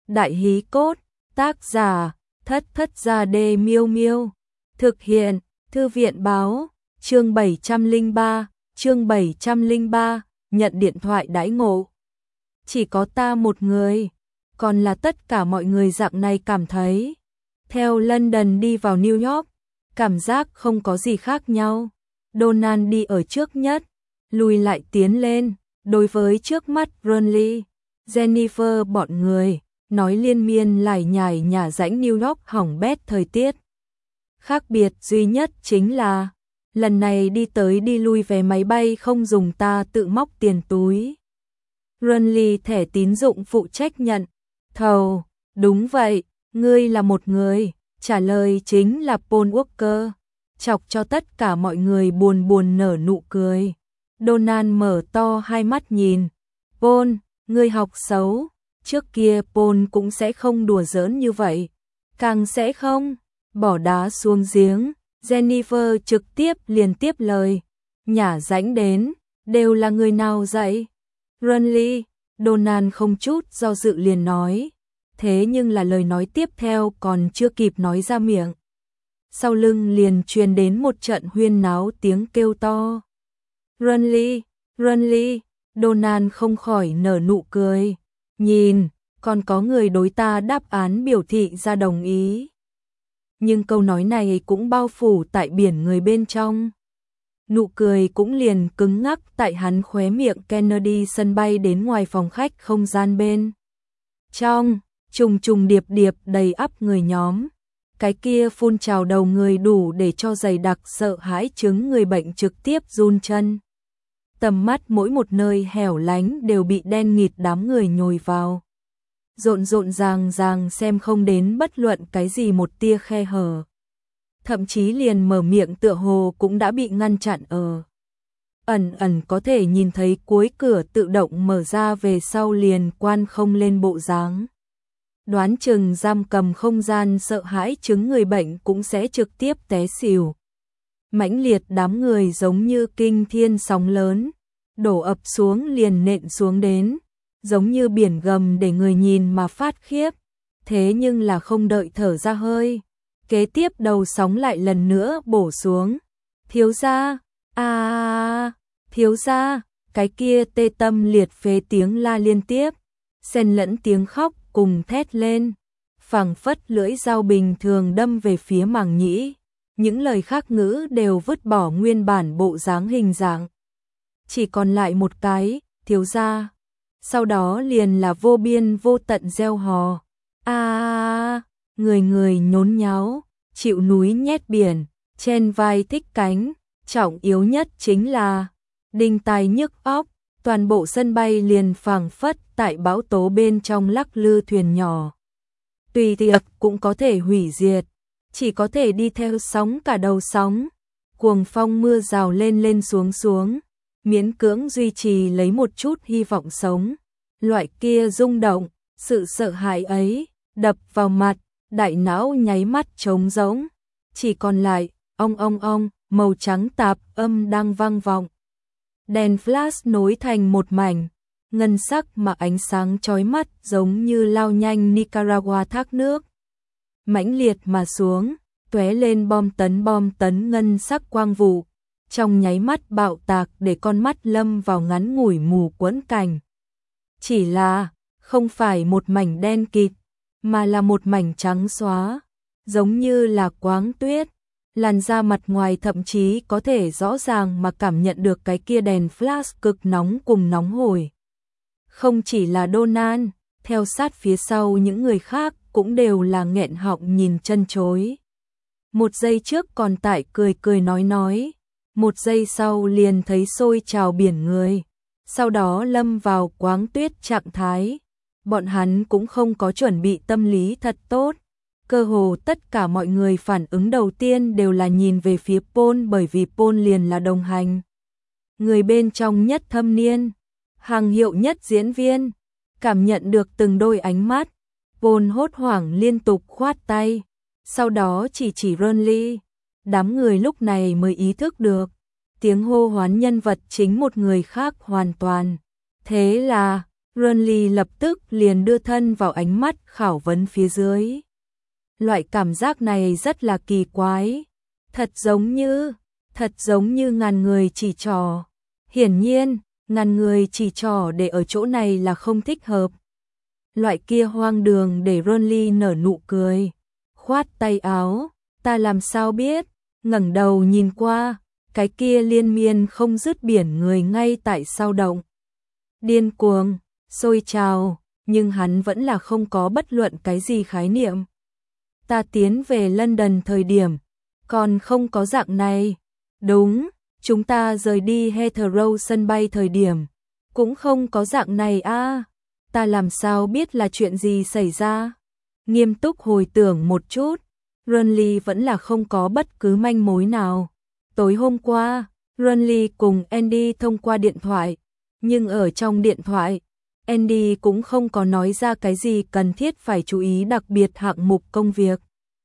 Đại hí cốt, tác giả, Thất Thất Gia Đê Miêu Miêu. Thực hiện, Thư viện báo, chương 703, nhận điện thoại đãi ngộ. Chỉ có ta một người, còn là tất cả mọi người dạng này cảm thấy. Theo London đi vào New York, cảm giác không có gì khác nhau. Donald đi ở trước nhất, lùi lại tiến lên, đối với trước mắt Burnley, Jennifer bọn người, nói liên miên lải nhải nhà rãnh New York hỏng bét thời tiết. Khác biệt duy nhất chính là, lần này đi tới đi lui vé máy bay không dùng ta tự móc tiền túi. Burnley thẻ tín dụng phụ trách nhận. Thầu, đúng vậy, ngươi là một người, trả lời chính là Paul Walker, chọc cho tất cả mọi người buồn buồn nở nụ cười. Donald mở to hai mắt nhìn. Paul, ngươi học xấu, trước kia Paul cũng sẽ không đùa giỡn như vậy, càng sẽ không bỏ đá xuống giếng. Jennifer trực tiếp liền tiếp lời, nhả rãnh đến, đều là người nào dạy? Burnley, Donald không chút do dự liền nói, thế nhưng là lời nói tiếp theo còn chưa kịp nói ra miệng. Sau lưng liền truyền đến một trận huyên náo tiếng kêu to. Burnley, Burnley, Donald không khỏi nở nụ cười, nhìn, còn có người đối ta đáp án biểu thị ra đồng ý. Nhưng câu nói này cũng bao phủ tại biển người bên trong. Nụ cười cũng liền cứng ngắc tại hắn khóe miệng. Kennedy sân bay đến ngoài phòng khách không gian bên trong, trùng trùng điệp điệp đầy ắp người nhóm. Cái kia phun trào đầu người đủ để cho dày đặc sợ hãi chứng người bệnh trực tiếp run chân. Tầm mắt mỗi một nơi hẻo lánh đều bị đen nghịt đám người nhồi vào. Rộn rộn ràng ràng xem không đến bất luận cái gì một tia khe hở. Thậm chí liền mở miệng tựa hồ cũng đã bị ngăn chặn ở. Ẩn ẩn có thể nhìn thấy cuối cửa tự động mở ra về sau liền quan không lên bộ dáng. Đoán chừng giam cầm không gian sợ hãi chứng người bệnh cũng sẽ trực tiếp té xỉu. Mãnh liệt đám người giống như kinh thiên sóng lớn, đổ ập xuống liền nện xuống đến, giống như biển gầm để người nhìn mà phát khiếp. Thế nhưng là không đợi thở ra hơi, kế tiếp đầu sóng lại lần nữa bổ xuống. Thiếu gia, thiếu gia, cái kia tê tâm liệt phế tiếng la liên tiếp, xen lẫn tiếng khóc cùng thét lên, phảng phất lưỡi dao bình thường đâm về phía màng nhĩ. Những lời khác ngữ đều vứt bỏ nguyên bản bộ dáng hình dạng, chỉ còn lại một cái, thiếu gia. Sau đó liền là vô biên vô tận reo hò. Người người nhốn nháo, chịu núi nhét biển, trên vai thích cánh, trọng yếu nhất chính là đinh tai nhức óc, toàn bộ sân bay liền phảng phất tại bão tố bên trong lắc lư thuyền nhỏ. Tùy tiệc cũng có thể hủy diệt, chỉ có thể đi theo sóng cả đầu sóng. Cuồng phong mưa rào lên lên xuống xuống, miễn cưỡng duy trì lấy một chút hy vọng sống. Loại kia rung động, sự sợ hãi ấy, đập vào mặt, đại não nháy mắt trống rỗng. Chỉ còn lại, ong, màu trắng tạp âm đang vang vọng. Đèn flash nối thành một mảnh, ngân sắc mà ánh sáng chói mắt giống như lao nhanh Nicaragua thác nước. Mãnh liệt mà xuống, tóe lên bom tấn ngân sắc quang vụ, trong nháy mắt bạo tạc để con mắt lâm vào ngắn ngủi mù quẫn cảnh. Chỉ là, không phải một mảnh đen kịt, mà là một mảnh trắng xóa, giống như là quáng tuyết. Làn da mặt ngoài thậm chí có thể rõ ràng mà cảm nhận được cái kia đèn flash cực nóng cùng nóng hổi. Không chỉ là Donald, theo sát phía sau những người khác cũng đều là nghẹn họng nhìn chân chối. Một giây trước còn tại cười nói, một giây sau liền thấy sôi trào biển người, sau đó lâm vào quáng tuyết trạng thái. Bọn hắn cũng không có chuẩn bị tâm lý thật tốt. Cơ hồ tất cả mọi người phản ứng đầu tiên đều là nhìn về phía Paul, bởi vì Paul liền là đồng hành người bên trong nhất thâm niên, hàng hiệu nhất diễn viên. Cảm nhận được từng đôi ánh mắt, Paul hốt hoảng liên tục khoát tay, sau đó chỉ Burnley. Đám người lúc này mới ý thức được, tiếng hô hoán nhân vật chính một người khác hoàn toàn. Thế là Renly lập tức liền đưa thân vào ánh mắt khảo vấn phía dưới. Loại cảm giác này rất là kỳ quái, thật giống như ngàn người chỉ trỏ. Hiển nhiên, ngàn người chỉ trỏ để ở chỗ này là không thích hợp. Loại kia hoang đường để Renly nở nụ cười, khoát tay áo, ta làm sao biết, ngẩng đầu nhìn qua, cái kia liên miên không dứt biển người ngay tại sao động. Điên cuồng, sôi trào, nhưng hắn vẫn là không có bất luận cái gì khái niệm. Ta tiến về London thời điểm, còn không có dạng này. Đúng, chúng ta rời đi Heathrow sân bay thời điểm, cũng không có dạng này a. Ta làm sao biết là chuyện gì xảy ra? Nghiêm túc hồi tưởng một chút, Renly vẫn là không có bất cứ manh mối nào. Tối hôm qua, Renly cùng Andy thông qua điện thoại, nhưng ở trong điện thoại, Andy cũng không có nói ra cái gì cần thiết phải chú ý đặc biệt hạng mục công việc.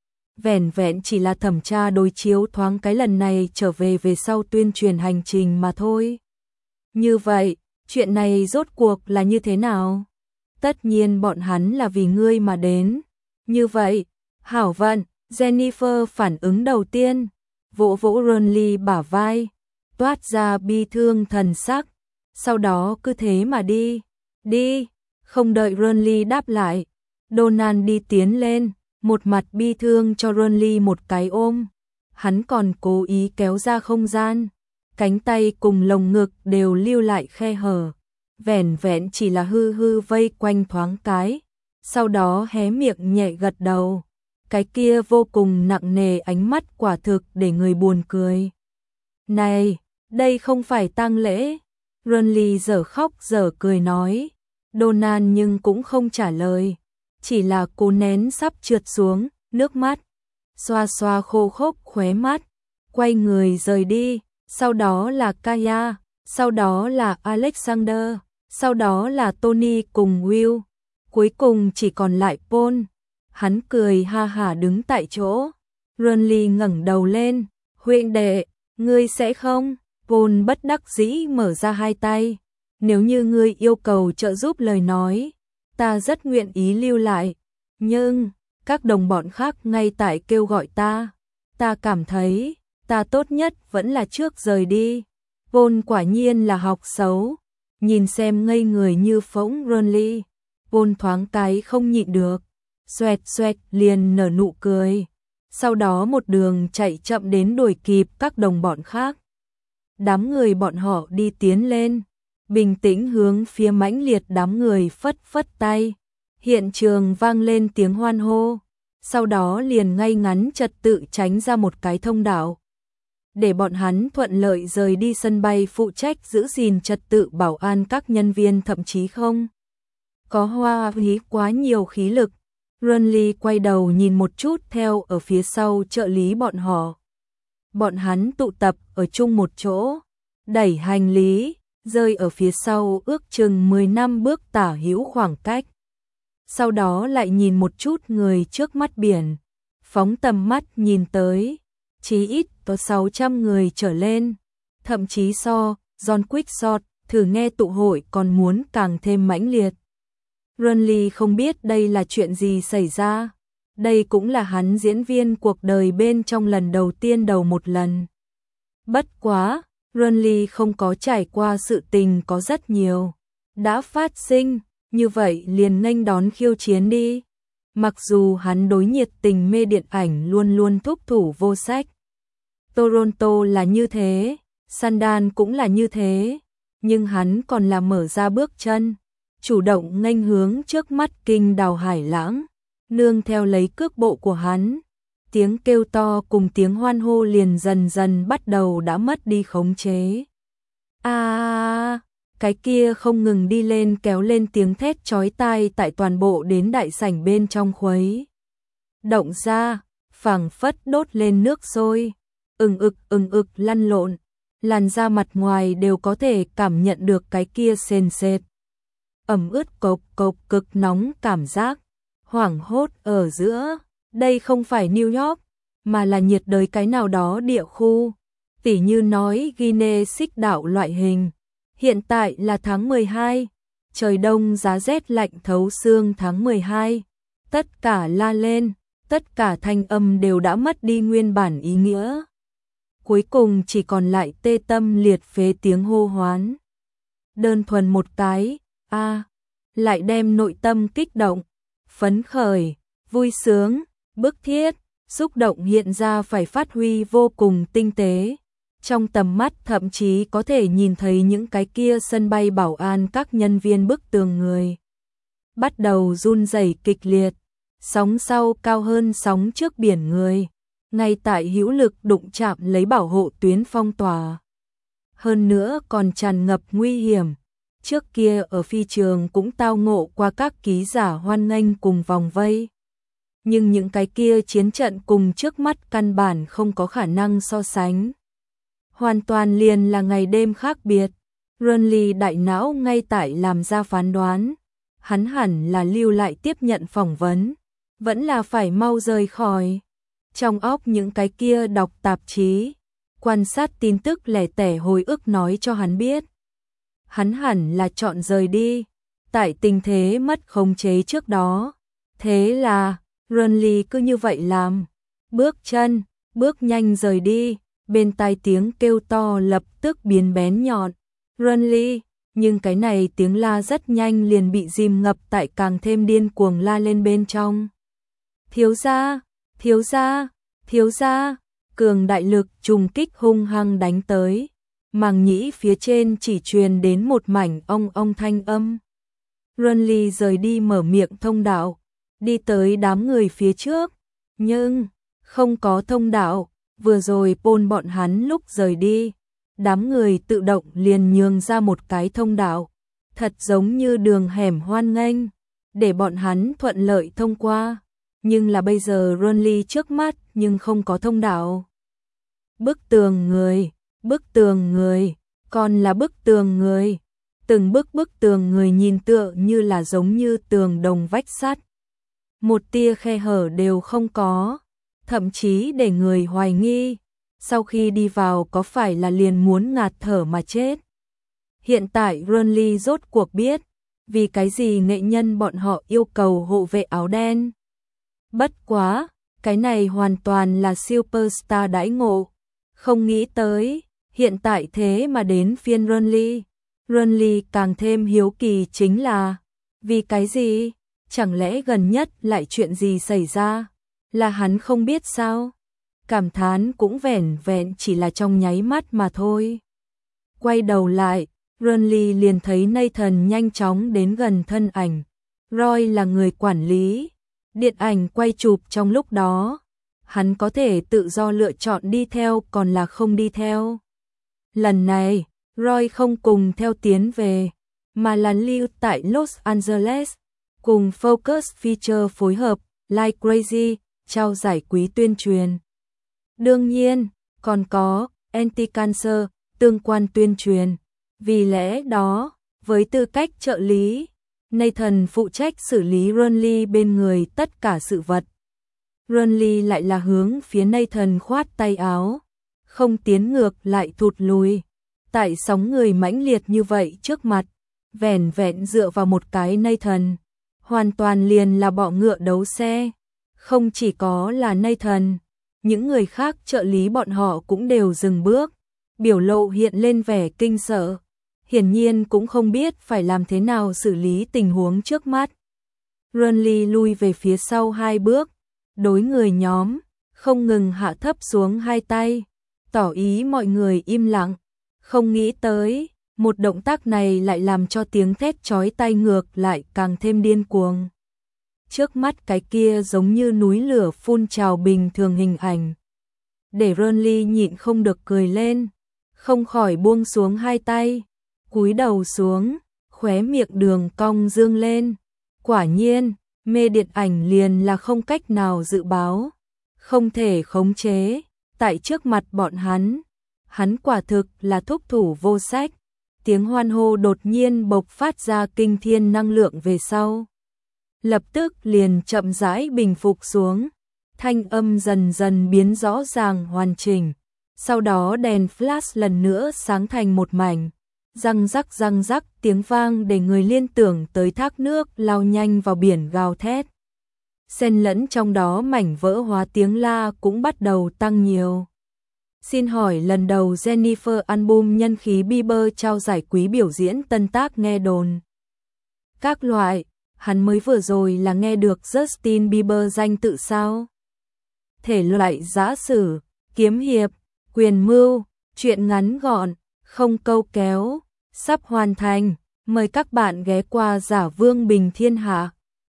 Vẻn vẹn chỉ là thẩm tra đối chiếu thoáng cái lần này trở về sau tuyên truyền hành trình mà thôi. Như vậy, chuyện này rốt cuộc là như thế nào? Tất nhiên bọn hắn là vì ngươi mà đến. Như vậy, hảo vận, Jennifer phản ứng đầu tiên, vỗ vỗ Renly bả vai, toát ra bi thương thần sắc, sau đó cứ thế mà đi. Đi, không đợi Renly đáp lại, Donald đi tiến lên, một mặt bi thương cho Renly một cái ôm. Hắn còn cố ý kéo ra không gian, cánh tay cùng lồng ngực đều lưu lại khe hở, vẻn vẹn chỉ là hư hư vây quanh thoáng cái, sau đó hé miệng nhẹ gật đầu. Cái kia vô cùng nặng nề ánh mắt quả thực để người buồn cười. Này, đây không phải tang lễ. Renly dở khóc dở cười nói. Donald nhưng cũng không trả lời, chỉ là cố nén sắp trượt xuống nước mắt, xoa xoa khô khốc khóe mắt, quay người rời đi. Sau đó là Kaya, sau đó là Alexander, sau đó là Tony cùng Will, cuối cùng chỉ còn lại Paul. Hắn cười ha hả đứng tại chỗ. Renly ngẩng đầu lên, huynh đệ, ngươi sẽ không? Paul bất đắc dĩ mở ra hai tay. Nếu như ngươi yêu cầu trợ giúp lời nói, ta rất nguyện ý lưu lại. Nhưng, các đồng bọn khác ngay tại kêu gọi ta. Ta cảm thấy, ta tốt nhất vẫn là trước rời đi. Paul quả nhiên là học xấu. Nhìn xem ngây người như phỗng Renly, Paul thoáng cái không nhịn được. Xoẹt xoẹt liền nở nụ cười. Sau đó một đường chạy chậm đến đuổi kịp các đồng bọn khác. Đám người bọn họ đi tiến lên, bình tĩnh hướng phía mãnh liệt đám người phất phất tay. Hiện trường vang lên tiếng hoan hô, sau đó liền ngay ngắn trật tự tránh ra một cái thông đạo, để bọn hắn thuận lợi rời đi sân bay. Phụ trách giữ gìn trật tự bảo an các nhân viên thậm chí không có hoa hí quá nhiều khí lực. Renly quay đầu nhìn một chút theo ở phía sau trợ lý bọn họ. Bọn hắn tụ tập ở chung một chỗ, đẩy hành lý, rơi ở phía sau ước chừng 10 năm bước tả hữu khoảng cách. Sau đó lại nhìn một chút người trước mắt biển, phóng tầm mắt nhìn tới, chí ít có 600 người trở lên, thậm chí so John Quickshot thử nghe tụ hội còn muốn càng thêm mãnh liệt. Renly không biết đây là chuyện gì xảy ra. Đây cũng là hắn diễn viên cuộc đời bên trong lần đầu tiên đầu một lần. Bất quá, Renly không có trải qua sự tình có rất nhiều đã phát sinh, như vậy liền nghênh đón khiêu chiến đi. Mặc dù hắn đối nhiệt tình mê điện ảnh luôn luôn thúc thủ vô sách. Toronto là như thế, Sundance cũng là như thế, nhưng hắn còn là mở ra bước chân, chủ động nghênh hướng trước mắt kinh đào hải lãng. Nương theo lấy cước bộ của hắn, tiếng kêu to cùng tiếng hoan hô liền dần dần bắt đầu đã mất đi khống chế. Cái kia không ngừng đi lên kéo lên tiếng thét chói tai tại toàn bộ đến đại sảnh bên trong khuấy động ra, phảng phất đốt lên nước sôi, ừng ực lăn lộn, làn da mặt ngoài đều có thể cảm nhận được cái kia sền sệt, ẩm ướt cộc cộc cực nóng cảm giác. Hoảng hốt ở giữa, đây không phải New York, mà là nhiệt đới cái nào đó địa khu, tỉ như nói Guinea xích đảo loại hình. Hiện tại là tháng 12, Trời đông giá rét lạnh thấu xương tháng 12, tất cả la lên, tất cả thanh âm đều đã mất đi nguyên bản ý nghĩa. Cuối cùng chỉ còn lại tê tâm liệt phế tiếng hô hoán. Đơn thuần một cái, lại đem nội tâm kích động, phấn khởi, vui sướng, bức thiết, xúc động hiện ra phải phát huy vô cùng tinh tế. Trong tầm mắt thậm chí có thể nhìn thấy những cái kia sân bay bảo an các nhân viên bức tường người. Bắt đầu run rẩy kịch liệt, sóng sau cao hơn sóng trước biển người, ngay tại hữu lực đụng chạm lấy bảo hộ tuyến phong tỏa. Hơn nữa còn tràn ngập nguy hiểm. Trước kia ở phi trường cũng tao ngộ qua các ký giả hoan nghênh cùng vòng vây. Nhưng những cái kia chiến trận cùng trước mắt căn bản không có khả năng so sánh. Hoàn toàn liền là ngày đêm khác biệt. Renly đại não ngay tại làm ra phán đoán. Hắn hẳn là lưu lại tiếp nhận phỏng vấn. Vẫn là phải mau rời khỏi. Trong óc những cái kia đọc tạp chí, quan sát tin tức lẻ tẻ hồi ức nói cho hắn biết. Hắn hẳn là chọn rời đi, tại tình thế mất khống chế trước đó. Thế là, Renly cứ như vậy làm. Bước nhanh rời đi, bên tai tiếng kêu to lập tức biến bén nhọn. Renly, nhưng cái này tiếng la rất nhanh liền bị dìm ngập tại càng thêm điên cuồng la lên bên trong. Thiếu gia, thiếu gia, thiếu gia, cường đại lực trùng kích hung hăng đánh tới. Màng nhĩ phía trên chỉ truyền đến một mảnh ong ong thanh âm. Renly rời đi mở miệng thông đạo, đi tới đám người phía trước, nhưng không có thông đạo. Vừa rồi Paul bọn hắn lúc rời đi, đám người tự động liền nhường ra một cái thông đạo, thật giống như đường hẻm hoan nghênh, để bọn hắn thuận lợi thông qua. Nhưng là bây giờ Renly trước mắt nhưng không có thông đạo. Bức tường người, còn là bức tường người. Từng bức tường người nhìn tựa như là giống như tường đồng vách sắt. Một tia khe hở đều không có, thậm chí để người hoài nghi, sau khi đi vào có phải là liền muốn ngạt thở mà chết. Hiện tại Renly rốt cuộc biết, vì cái gì nghệ nhân bọn họ yêu cầu hộ vệ áo đen. Bất quá, cái này hoàn toàn là superstar đãi ngộ. Không nghĩ tới, hiện tại thế mà đến phiên Renly. Renly càng thêm hiếu kỳ chính là, vì cái gì? Chẳng lẽ gần nhất lại chuyện gì xảy ra? Là hắn không biết sao? Cảm thán cũng vẻn vẹn chỉ là trong nháy mắt mà thôi. Quay đầu lại, Renly liền thấy Nathan nhanh chóng đến gần thân ảnh. Roy là người quản lý. Điện ảnh quay chụp trong lúc đó, hắn có thể tự do lựa chọn đi theo còn là không đi theo. Lần này, Roy không cùng theo tiến về, mà là lưu tại Los Angeles, cùng Focus Feature phối hợp, Like Crazy, trao giải quý tuyên truyền. Đương nhiên, còn có Anti-Cancer, tương quan tuyên truyền. Vì lẽ đó, với tư cách trợ lý, Nathan phụ trách xử lý Renly bên người tất cả sự vật. Renly lại là hướng phía Nathan khoát tay áo, không tiến ngược lại thụt lùi. Tại sóng người mãnh liệt như vậy trước mặt, vẻn vẹn dựa vào một cái Nathan, hoàn toàn liền là bọ ngựa đấu xe. Không chỉ có là Nathan, những người khác trợ lý bọn họ cũng đều dừng bước, biểu lộ hiện lên vẻ kinh sợ. Hiển nhiên cũng không biết phải làm thế nào xử lý tình huống trước mắt. Renly lui về phía sau 2 bước, đối người nhóm, không ngừng hạ thấp xuống 2 tay, tỏ ý mọi người im lặng. Không nghĩ tới, một động tác này lại làm cho tiếng thét chói tai ngược lại càng thêm điên cuồng. Trước mắt cái kia giống như núi lửa phun trào bình thường hình ảnh, để Renly nhịn không được cười lên, không khỏi buông xuống 2 tay, cúi đầu xuống, khóe miệng đường cong dương lên. Quả nhiên, mê điện ảnh liền là không cách nào dự báo, không thể khống chế. Tại trước mặt bọn hắn quả thực là thúc thủ vô sách. Tiếng hoan hô đột nhiên bộc phát ra kinh thiên năng lượng về sau, lập tức liền chậm rãi bình phục xuống. Thanh âm dần dần biến rõ ràng hoàn chỉnh, sau đó đèn flash lần nữa sáng thành một mảnh. răng rắc tiếng vang để người liên tưởng tới thác nước lao nhanh vào biển gào thét. Xen lẫn trong đó mảnh vỡ hóa tiếng la cũng bắt đầu tăng nhiều. Xin hỏi lần đầu Jennifer album nhân khí Bieber trao giải quý biểu diễn tân tác nghe đồn. Các loại, hắn mới vừa rồi là nghe được Justin Bieber danh tự sao? Thể loại giã sử, kiếm hiệp, quyền mưu, truyện ngắn gọn, không câu kéo, sắp hoàn thành. Mời các bạn ghé qua Giả Vương Bình Thiên Hạ.